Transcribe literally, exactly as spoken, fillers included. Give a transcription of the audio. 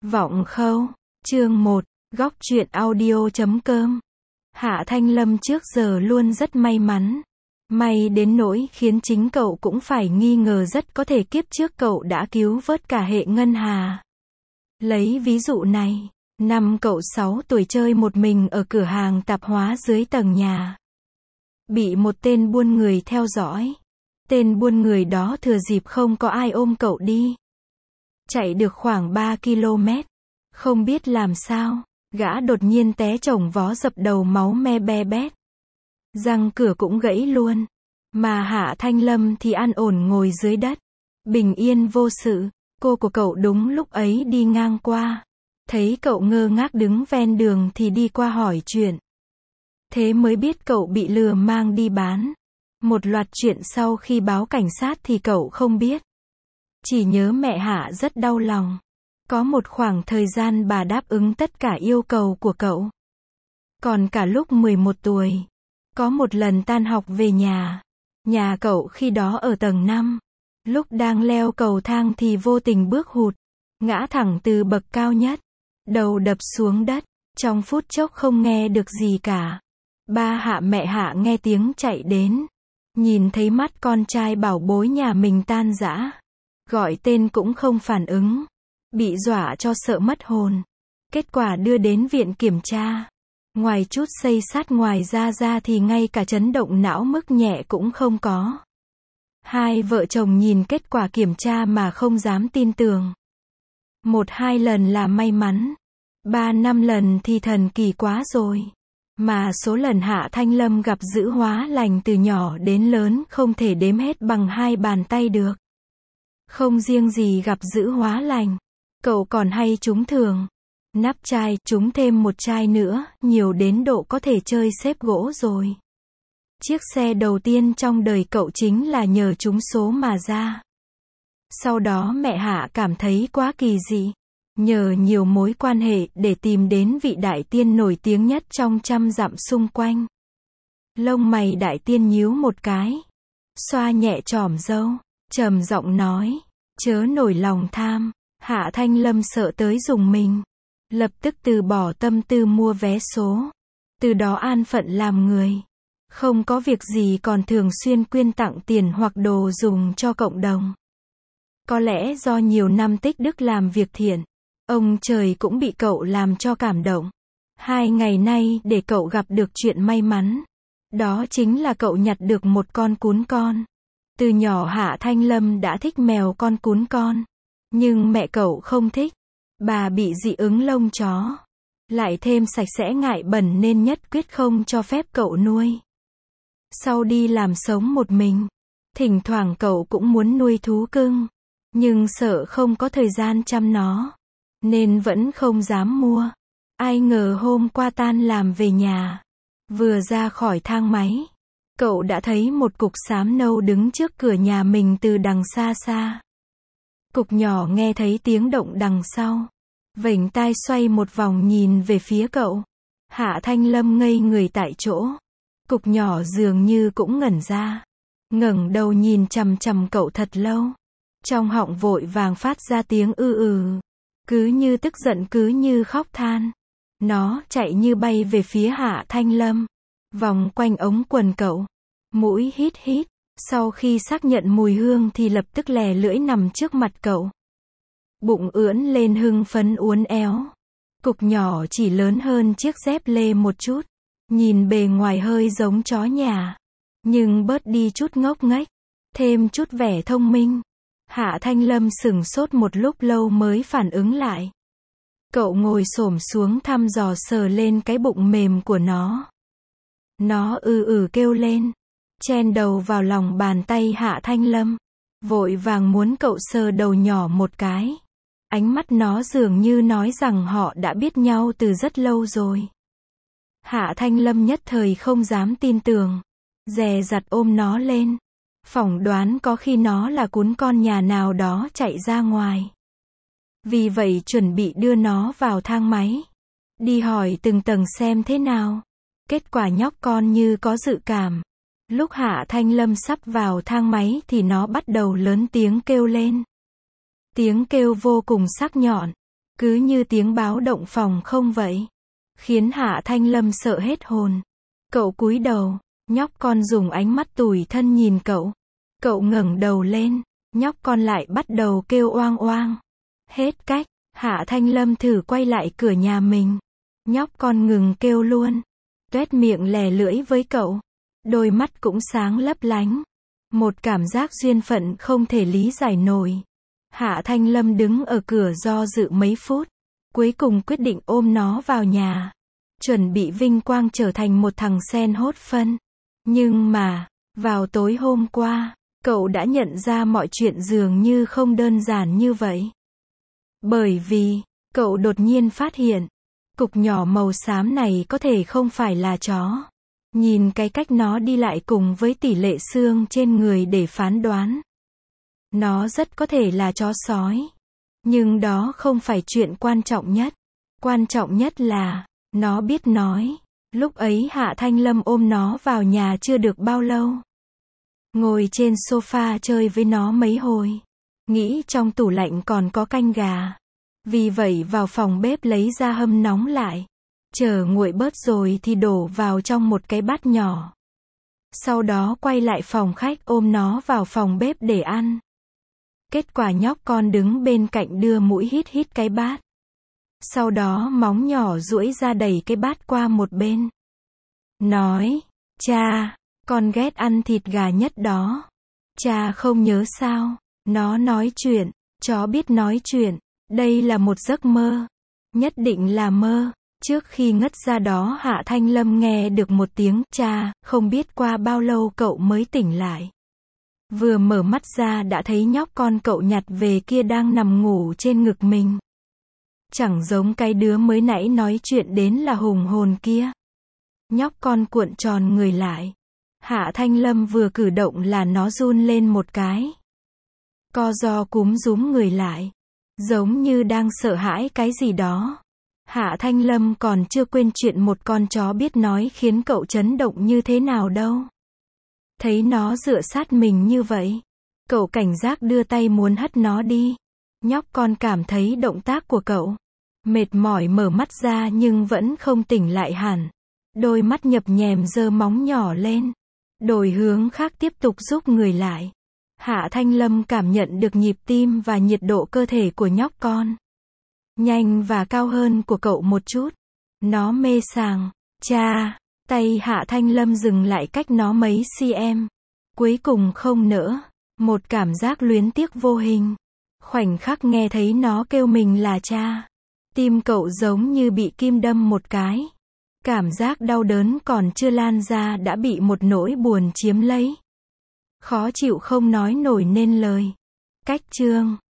Vọng Khâu, chương một, góc truyện audio chấm com. Hạ Thanh Lâm trước giờ luôn rất may mắn. May đến nỗi khiến chính cậu cũng phải nghi ngờ rất có thể kiếp trước cậu đã cứu vớt cả hệ ngân hà. Lấy ví dụ này, năm cậu sáu tuổi chơi một mình ở cửa hàng tạp hóa dưới tầng nhà. Bị một tên buôn người theo dõi. Tên buôn người đó thừa dịp không có ai ôm cậu đi. Chạy được khoảng ba ki lô mét. Không biết làm sao, gã đột nhiên té chồng vó dập đầu máu me be bét. Răng cửa cũng gãy luôn. Mà Hạ Thanh Lâm thì an ổn ngồi dưới đất. Bình yên vô sự. Cô của cậu đúng lúc ấy đi ngang qua. Thấy cậu ngơ ngác đứng ven đường thì đi qua hỏi chuyện. Thế mới biết cậu bị lừa mang đi bán. Một loạt chuyện sau khi báo cảnh sát thì cậu không biết. Chỉ nhớ mẹ Hạ rất đau lòng. Có một khoảng thời gian bà đáp ứng tất cả yêu cầu của cậu. Còn cả lúc mười một tuổi. Có một lần tan học về nhà. Nhà cậu khi đó ở tầng năm. Lúc đang leo cầu thang thì vô tình bước hụt. Ngã thẳng từ bậc cao nhất. Đầu đập xuống đất. Trong phút chốc không nghe được gì cả. Ba Hạ mẹ Hạ nghe tiếng chạy đến. Nhìn thấy mắt con trai bảo bối nhà mình tan rã. Gọi tên cũng không phản ứng. Bị dọa cho sợ mất hồn. Kết quả đưa đến viện kiểm tra. Ngoài chút xây sát ngoài ra ra thì ngay cả chấn động não mức nhẹ cũng không có. Hai vợ chồng nhìn kết quả kiểm tra mà không dám tin tưởng. Một hai lần là may mắn. Ba năm lần thì thần kỳ quá rồi. Mà số lần Hạ Thanh Lâm gặp dữ hóa lành từ nhỏ đến lớn không thể đếm hết bằng hai bàn tay được. Không riêng gì gặp dữ hóa lành. Cậu còn hay trúng thưởng. Nắp chai, trúng thêm một chai nữa, nhiều đến độ có thể chơi xếp gỗ rồi. Chiếc xe đầu tiên trong đời cậu chính là nhờ trúng số mà ra. Sau đó mẹ Hạ cảm thấy quá kỳ dị. Nhờ nhiều mối quan hệ để tìm đến vị đại tiên nổi tiếng nhất trong trăm dặm xung quanh. Lông mày đại tiên nhíu một cái. Xoa nhẹ chòm râu. Trầm giọng nói. Chớ nổi lòng tham. Hạ Thanh Lâm sợ tới rùng mình. Lập tức từ bỏ tâm tư mua vé số. Từ đó an phận làm người. Không có việc gì còn thường xuyên quyên tặng tiền hoặc đồ dùng cho cộng đồng. Có lẽ do nhiều năm tích đức làm việc thiện. Ông trời cũng bị cậu làm cho cảm động. Hai ngày nay để cậu gặp được chuyện may mắn. Đó chính là cậu nhặt được một con cún con. Từ nhỏ Hạ Thanh Lâm đã thích mèo con cún con. Nhưng mẹ cậu không thích. Bà bị dị ứng lông chó. Lại thêm sạch sẽ ngại bẩn nên nhất quyết không cho phép cậu nuôi. Sau đi làm sống một mình. Thỉnh thoảng cậu cũng muốn nuôi thú cưng. Nhưng sợ không có thời gian chăm nó. Nên vẫn không dám mua. Ai ngờ hôm qua tan làm về nhà. Vừa ra khỏi thang máy. Cậu đã thấy một cục xám nâu đứng trước cửa nhà mình từ đằng xa xa. Cục nhỏ nghe thấy tiếng động đằng sau. Vểnh tai xoay một vòng nhìn về phía cậu. Hạ Thanh Lâm ngây người tại chỗ. Cục nhỏ dường như cũng ngẩn ra. Ngẩng đầu nhìn chằm chằm cậu thật lâu. Trong họng vội vàng phát ra tiếng ư ừ. Cứ như tức giận cứ như khóc than. Nó chạy như bay về phía Hạ Thanh Lâm. Vòng quanh ống quần cậu. Mũi hít hít. Sau khi xác nhận mùi hương thì lập tức lè lưỡi nằm trước mặt cậu. Bụng ưỡn lên hưng phấn uốn éo. Cục nhỏ chỉ lớn hơn chiếc dép lê một chút. Nhìn bề ngoài hơi giống chó nhà. Nhưng bớt đi chút ngốc nghếch. Thêm chút vẻ thông minh. Hạ Thanh Lâm sửng sốt một lúc lâu mới phản ứng lại. Cậu ngồi xổm xuống thăm dò sờ lên cái bụng mềm của nó. Nó ư ử kêu lên. Chen đầu vào lòng bàn tay Hạ Thanh Lâm. Vội vàng muốn cậu sờ đầu nhỏ một cái. Ánh mắt nó dường như nói rằng họ đã biết nhau từ rất lâu rồi. Hạ Thanh Lâm nhất thời không dám tin tưởng. Dè dặt ôm nó lên. Phỏng đoán có khi nó là cún con nhà nào đó chạy ra ngoài. Vì vậy chuẩn bị đưa nó vào thang máy. Đi hỏi từng tầng xem thế nào. Kết quả nhóc con như có dự cảm. Lúc Hạ Thanh Lâm sắp vào thang máy thì nó bắt đầu lớn tiếng kêu lên. Tiếng kêu vô cùng sắc nhọn. Cứ như tiếng báo động phòng không vậy. Khiến Hạ Thanh Lâm sợ hết hồn. Cậu cúi đầu, nhóc con dùng ánh mắt tủi thân nhìn cậu. Cậu ngẩng đầu lên, nhóc con lại bắt đầu kêu oang oang. Hết cách, Hạ Thanh Lâm thử quay lại cửa nhà mình. Nhóc con ngừng kêu luôn. Tuét miệng lè lưỡi với cậu. Đôi mắt cũng sáng lấp lánh. Một cảm giác duyên phận không thể lý giải nổi. Hạ Thanh Lâm đứng ở cửa do dự mấy phút. Cuối cùng quyết định ôm nó vào nhà. Chuẩn bị vinh quang trở thành một thằng sen hốt phân. Nhưng mà, vào tối hôm qua, cậu đã nhận ra mọi chuyện dường như không đơn giản như vậy. Bởi vì, cậu đột nhiên phát hiện, cục nhỏ màu xám này có thể không phải là chó. Nhìn cái cách nó đi lại cùng với tỷ lệ xương trên người để phán đoán. Nó rất có thể là chó sói. Nhưng đó không phải chuyện quan trọng nhất. Quan trọng nhất là, nó biết nói. Lúc ấy Hạ Thanh Lâm ôm nó vào nhà chưa được bao lâu. Ngồi trên sofa chơi với nó mấy hồi. Nghĩ trong tủ lạnh còn có canh gà. Vì vậy vào phòng bếp lấy ra hâm nóng lại. Chờ nguội bớt rồi thì đổ vào trong một cái bát nhỏ. Sau đó quay lại phòng khách ôm nó vào phòng bếp để ăn. Kết quả nhóc con đứng bên cạnh đưa mũi hít hít cái bát. Sau đó móng nhỏ duỗi ra đẩy cái bát qua một bên. Nói, cha, con ghét ăn thịt gà nhất đó. Cha không nhớ sao, nó nói chuyện, chó biết nói chuyện, đây là một giấc mơ. Nhất định là mơ. Trước khi ngất ra đó Hạ Thanh Lâm nghe được một tiếng cha, không biết qua bao lâu cậu mới tỉnh lại. Vừa mở mắt ra đã thấy nhóc con cậu nhặt về kia đang nằm ngủ trên ngực mình. Chẳng giống cái đứa mới nãy nói chuyện đến là hùng hồn kia. Nhóc con cuộn tròn người lại. Hạ Thanh Lâm vừa cử động là nó run lên một cái. Co ro cúm rúm người lại. Giống như đang sợ hãi cái gì đó. Hạ Thanh Lâm còn chưa quên chuyện một con chó biết nói khiến cậu chấn động như thế nào đâu. Thấy nó dựa sát mình như vậy. Cậu cảnh giác đưa tay muốn hất nó đi. Nhóc con cảm thấy động tác của cậu. Mệt mỏi mở mắt ra nhưng vẫn không tỉnh lại hẳn. Đôi mắt nhập nhèm giơ móng nhỏ lên. Đổi hướng khác tiếp tục rút người lại. Hạ Thanh Lâm cảm nhận được nhịp tim và nhiệt độ cơ thể của nhóc con. Nhanh và cao hơn của cậu một chút. Nó mê sảng. Cha, tay Hạ Thanh Lâm dừng lại cách nó mấy cm. Cuối cùng không nữa. Một cảm giác luyến tiếc vô hình. Khoảnh khắc nghe thấy nó kêu mình là cha. Tim cậu giống như bị kim đâm một cái. Cảm giác đau đớn còn chưa lan ra đã bị một nỗi buồn chiếm lấy. Khó chịu không nói nổi nên lời. Cách chương